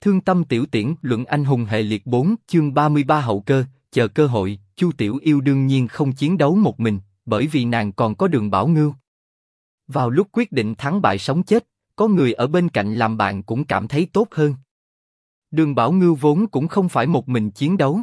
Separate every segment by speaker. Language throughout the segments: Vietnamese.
Speaker 1: Thương tâm tiểu tiễn luận anh hùng hệ liệt 4 chương 33 hậu cơ, chờ cơ hội. Chu Tiểu Yêu đương nhiên không chiến đấu một mình, bởi vì nàng còn có Đường Bảo Ngưu. Vào lúc quyết định thắng bại sống chết, có người ở bên cạnh làm bạn cũng cảm thấy tốt hơn. Đường Bảo Ngưu vốn cũng không phải một mình chiến đấu.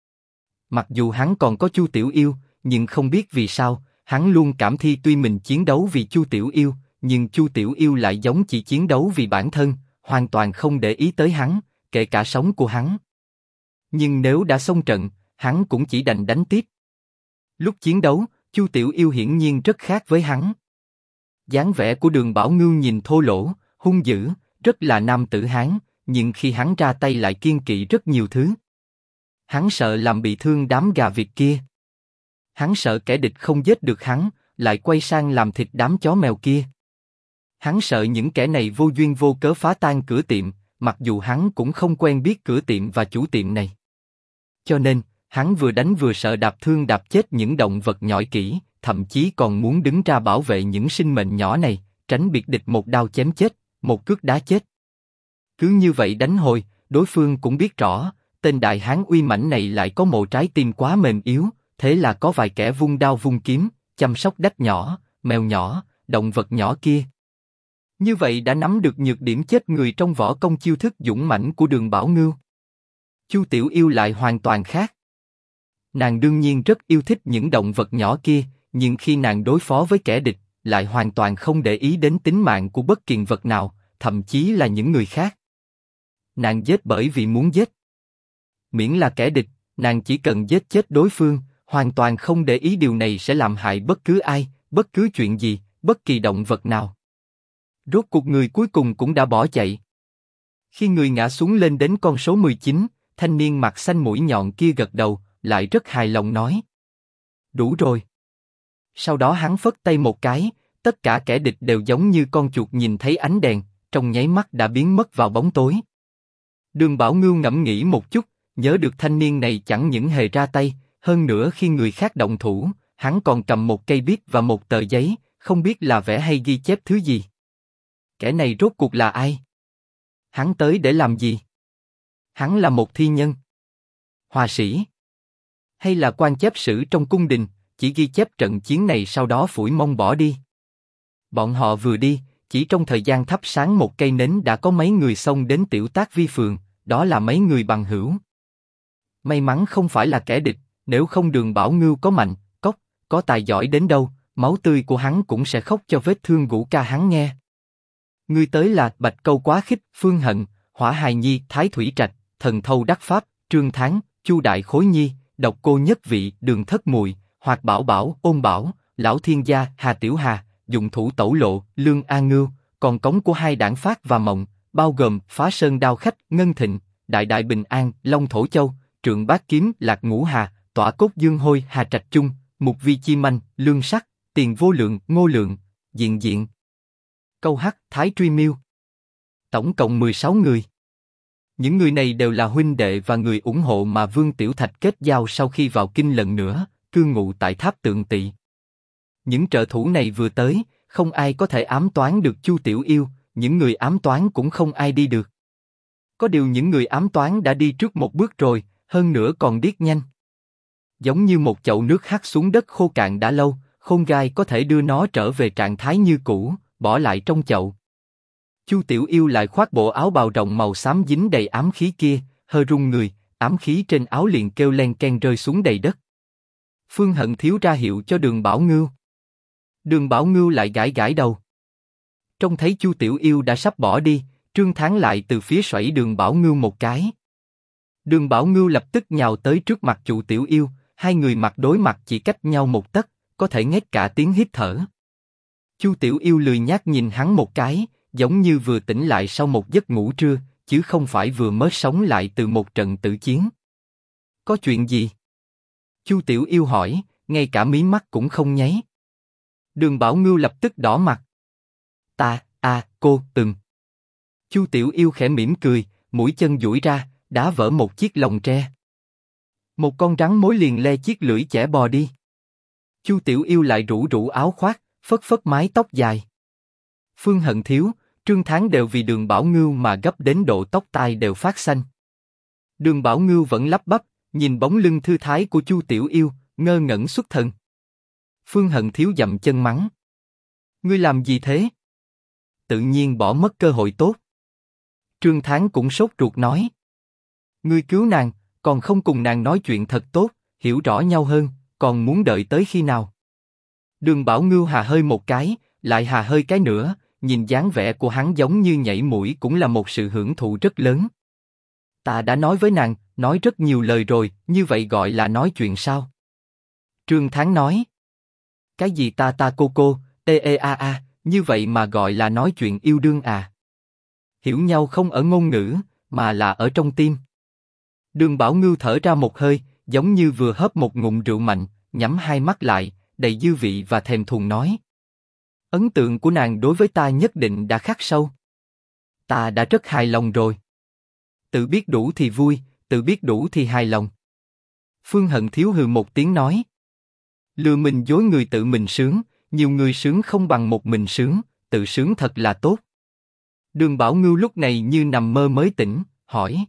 Speaker 1: Mặc dù hắn còn có Chu Tiểu Yêu, nhưng không biết vì sao, hắn luôn cảm thi tuy mình chiến đấu vì Chu Tiểu Yêu, nhưng Chu Tiểu Yêu lại giống chỉ chiến đấu vì bản thân, hoàn toàn không để ý tới hắn, kể cả sống của hắn. Nhưng nếu đã xông trận, hắn cũng chỉ đành đánh tiếp. Lúc chiến đấu, Chu Tiểu Yêu hiển nhiên rất khác với hắn. Dáng vẻ của Đường Bảo Ngưu nhìn thô lỗ, hung dữ, rất là nam tử Hán, nhưng khi hắn ra tay lại kiêng kỵ rất nhiều thứ. Hắn sợ làm bị thương đám gà vịt kia. Hắn sợ kẻ địch không giết được hắn, lại quay sang làm thịt đám chó mèo kia. Hắn sợ những kẻ này vô duyên vô cớ phá tan cửa tiệm, mặc dù hắn cũng không quen biết cửa tiệm và chủ tiệm này. Cho nên, hắn vừa đánh vừa sợ đạp thương đạp chết những động vật nhỏi kỹ, thậm chí còn muốn đứng ra bảo vệ những sinh mệnh nhỏ này, tránh biệt địch một đao chém chết, một cước đá chết. Cứ như vậy đánh hồi, đối phương cũng biết rõ, tên đại hán uy mãnh này lại có một trái tim quá mềm yếu, thế là có vài kẻ vung đao vung kiếm, chăm sóc đách nhỏ, mèo nhỏ, động vật nhỏ kia. Như vậy đã nắm được nhược điểm chết người trong võ công chiêu thức dũng mãnh của Đường Bảo Ngưu. Chu Tiểu Yêu lại hoàn toàn khác. Nàng đương nhiên rất yêu thích những động vật nhỏ kia, nhưng khi nàng đối phó với kẻ địch, lại hoàn toàn không để ý đến tính mạng của bất kỳ vật nào, thậm chí là những người khác. Nàng giết bởi vì muốn giết. Miễn là kẻ địch, nàng chỉ cần giết chết đối phương, hoàn toàn không để ý điều này sẽ làm hại bất cứ ai, bất cứ chuyện gì, bất kỳ động vật nào. Rốt cuộc người cuối cùng cũng đã bỏ chạy. Khi người ngã xuống lên đến con số 19, thanh niên mặt xanh mũi nhọn kia gật đầu, lại rất hài lòng nói: đủ rồi. Sau đó hắn phất tay một cái, tất cả kẻ địch đều giống như con chuột nhìn thấy ánh đèn, trong nháy mắt đã biến mất vào bóng tối. Đường Bảo Ngưu ngẫm nghĩ một chút, nhớ được thanh niên này chẳng những hề ra tay, hơn nữa khi người khác động thủ, hắn còn cầm một cây bút và một tờ giấy, không biết là vẽ hay ghi chép thứ gì. Kẻ này rốt cuộc là ai? Hắn tới để làm gì? Hắn là một thi nhân, họa sĩ, hay là quan chép sử trong cung đình, chỉ ghi chép trận chiến này sau đó phủi mông bỏ đi? Bọn họ vừa đi, chỉ trong thời gian thắp sáng một cây nến đã có mấy người xông đến Tiểu Tác Vi phường, đó là mấy người bằng hữu. May mắn không phải là kẻ địch, nếu không Đường Bảo Ngưu có mạnh, có tài giỏi đến đâu, máu tươi của hắn cũng sẽ khóc cho vết thương gũ ca hắn nghe. Ngươi tới là Bạch Câu Quá Khích, Phương Hận, Hỏa Hài Nhi, Thái Thủy Trạch, Thần Thâu Đắc Pháp, Trương Thắng, Chu Đại Khối Nhi, Độc Cô Nhất Vị, Đường Thất Mùi, Hoạt Bảo Bảo, Ôn Bảo, Lão Thiên Gia, Hà Tiểu Hà, Dụng Thủ Tẩu Lộ, Lương A Ngưu, còn cống của hai đảng Phát và Mộng, bao gồm Phá Sơn Đao Khách, Ngân Thịnh, Đại Đại Bình An, Long Thổ Châu, Trượng Bát Kiếm, Lạc Ngũ Hà, Tỏa Cốt Dương Hôi, Hà Trạch Trung, Mục Vi Chi Manh, Lương Sắc, Tiền Vô Lượng, Ngô Lượng, Diện Diện, Câu Hắc, Thái Truy Miêu. Tổng cộng 16 người. Những người này đều là huynh đệ và người ủng hộ mà Vương Tiểu Thạch kết giao sau khi vào kinh lần nữa, cư ngụ tại Tháp Tượng Tỵ. Những trợ thủ này vừa tới, không ai có thể ám toán được Chu Tiểu Yêu, những người ám toán cũng không ai đi được. Có điều những người ám toán đã đi trước một bước rồi, hơn nữa còn điếc nhanh. Giống như một chậu nước hắt xuống đất khô cạn đã lâu, khôn gai có thể đưa nó trở về trạng thái như cũ, bỏ lại trong chậu. Chu Tiểu Yêu lại khoác bộ áo bào rộng màu xám dính đầy ám khí kia, hơi run người, ám khí trên áo liền kêu len ken rơi xuống đầy đất. Phương Hận thiếu ra hiệu cho Đường Bảo Ngưu. Đường Bảo Ngưu lại gãi gãi đầu. Trông thấy Chu Tiểu Yêu đã sắp bỏ đi, Trương Thắng lại từ phía xoẩy Đường Bảo Ngưu một cái. Đường Bảo Ngưu lập tức nhào tới trước mặt Chu Tiểu Yêu, hai người mặt đối mặt chỉ cách nhau một tấc, có thể nghe cả tiếng hít thở. Chu Tiểu Yêu lười nhác nhìn hắn một cái, giống như vừa tỉnh lại sau một giấc ngủ trưa, chứ không phải vừa mới sống lại từ một trận tử chiến. Có chuyện gì? Chu Tiểu Yêu hỏi, ngay cả mí mắt cũng không nháy. Đường Bảo Ngưu lập tức đỏ mặt. Cô, Chu Tiểu Yêu khẽ mỉm cười, mũi chân duỗi ra, đá vỡ một chiếc lồng tre. Một con rắn mối liền le chiếc lưỡi chẻ bò đi. Chu Tiểu Yêu lại rũ rũ áo khoác, phất phất mái tóc dài. Phương Hận thiếu, Trương Thán đều vì Đường Bảo Ngưu mà gấp đến độ tóc tai đều phát xanh. Đường Bảo Ngưu vẫn lắp bắp, nhìn bóng lưng thư thái của Chu Tiểu Yêu, ngơ ngẩn xuất thần. Phương Hận Thiếu dậm chân mắng. Ngươi làm gì thế? Tự nhiên bỏ mất cơ hội tốt. Trương Thán cũng sốt ruột nói. Ngươi cứu nàng, còn không cùng nàng nói chuyện thật tốt, hiểu rõ nhau hơn, còn muốn đợi tới khi nào? Đường Bảo Ngưu hà hơi một cái, lại hà hơi cái nữa, nhìn dáng vẻ của hắn giống như nhảy mũi cũng là một sự hưởng thụ rất lớn. Ta đã nói với nàng, nói rất nhiều lời rồi, như vậy gọi là nói chuyện sao? Trương Thán nói. Cái gì ta cô, a, như vậy mà gọi là nói chuyện yêu đương à? Hiểu nhau không ở ngôn ngữ, mà là ở trong tim. Đường Bảo Ngưu thở ra một hơi, giống như vừa hớp một ngụm rượu mạnh, nhắm hai mắt lại, đầy dư vị và thèm thuồng nói. Ấn tượng của nàng đối với ta nhất định đã khắc sâu. Ta đã rất hài lòng rồi. Tự biết đủ thì vui, tự biết đủ thì hài lòng. Phương Hận Thiếu hừ một tiếng nói. Lừa mình dối người tự mình sướng, nhiều người sướng không bằng một mình sướng, tự sướng thật là tốt. Đường Bảo Ngưu lúc này như nằm mơ mới tỉnh, hỏi.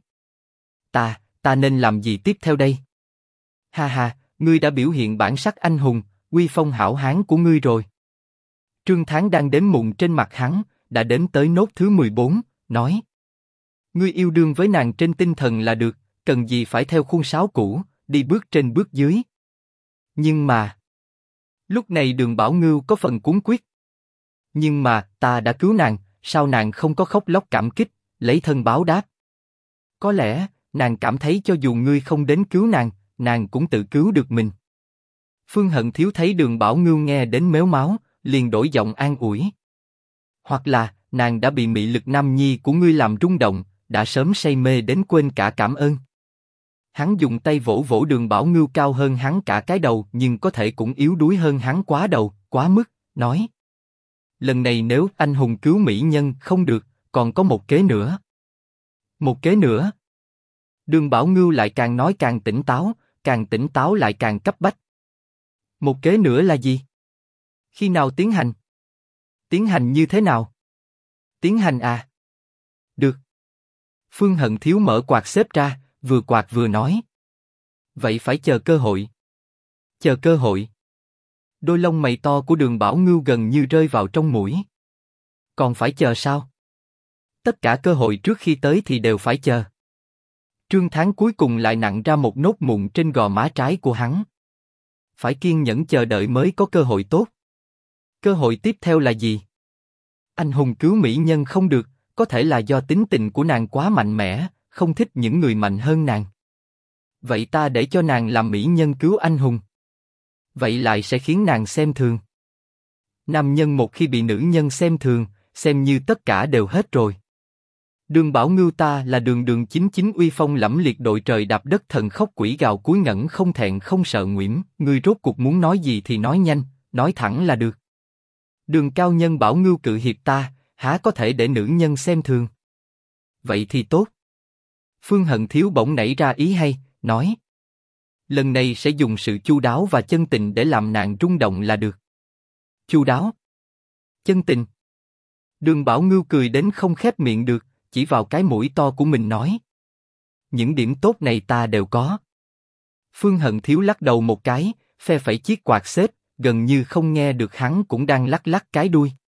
Speaker 1: Ta nên làm gì tiếp theo đây? Ha ha, ngươi đã biểu hiện bản sắc anh hùng, uy phong hảo hán của ngươi rồi. Trương Thán đang đếm mụn trên mặt hắn, đã đếm tới nốt thứ 14, nói. Ngươi yêu đương với nàng trên tinh thần là được, cần gì phải theo khuôn sáo cũ, đi bước trên bước dưới. Nhưng mà... Lúc này Đường Bảo Ngưu có phần cuống quyết. Nhưng mà, ta đã cứu nàng, sao nàng không có khóc lóc cảm kích, lấy thân báo đáp? Có lẽ, nàng cảm thấy cho dù ngươi không đến cứu nàng, nàng cũng tự cứu được mình. Phương Hận Thiếu thấy Đường Bảo Ngưu nghe đến méo máu, liền đổi giọng an ủi. Hoặc là, nàng đã bị mị lực nam nhi của ngươi làm rung động, đã sớm say mê đến quên cả cảm ơn. Hắn dùng tay vỗ vỗ Đường Bảo Ngưu cao hơn hắn cả cái đầu, nhưng có thể cũng yếu đuối hơn hắn quá đầu, quá mức, nói. Lần này nếu anh hùng cứu mỹ nhân không được, còn có một kế nữa. Một kế nữa? Đường Bảo Ngưu lại càng nói càng tỉnh táo lại càng cấp bách. Một kế nữa là gì? Khi nào tiến hành? Tiến hành như thế nào? Tiến hành à? Được. Phương Hận Thiếu mở quạt xếp ra, vừa quạt vừa nói. Vậy phải chờ cơ hội. Chờ cơ hội. Đôi lông mày to của Đường Bảo Ngưu gần như rơi vào trong mũi. Còn phải chờ sao? Tất cả cơ hội trước khi tới thì đều phải chờ. Trương Thán cuối cùng lại nặn ra một nốt mụn trên gò má trái của hắn. Phải kiên nhẫn chờ đợi mới có cơ hội tốt. Cơ hội tiếp theo là gì? Anh hùng cứu mỹ nhân không được, có thể là do tính tình của nàng quá mạnh mẽ, không thích những người mạnh hơn nàng. Vậy ta để cho nàng làm mỹ nhân cứu anh hùng. Vậy lại sẽ khiến nàng xem thường. Nam nhân một khi bị nữ nhân xem thường, xem như tất cả đều hết rồi. Đường Bảo Ngưu ta là đường chính uy phong lẫm liệt đội trời đạp đất thần khóc quỷ gào cúi ngẩng không thẹn không sợ nguểm, ngươi rốt cuộc muốn nói gì thì nói nhanh, nói thẳng là được. Đường cao nhân Bảo Ngưu cự hiệp ta, há có thể để nữ nhân xem thường. Vậy thì tốt. Phương Hận Thiếu bỗng nảy ra ý hay, nói. Lần này sẽ dùng sự chu đáo và chân tình để làm nàng rung động là được. Chu đáo? Chân tình? Đường Bảo Ngưu cười đến không khép miệng được, chỉ vào cái mũi to của mình nói. Những điểm tốt này ta đều có. Phương Hận Thiếu lắc đầu một cái, phe phẩy chiếc quạt xếp, gần như không nghe được hắn cũng đang lắc lắc cái đuôi.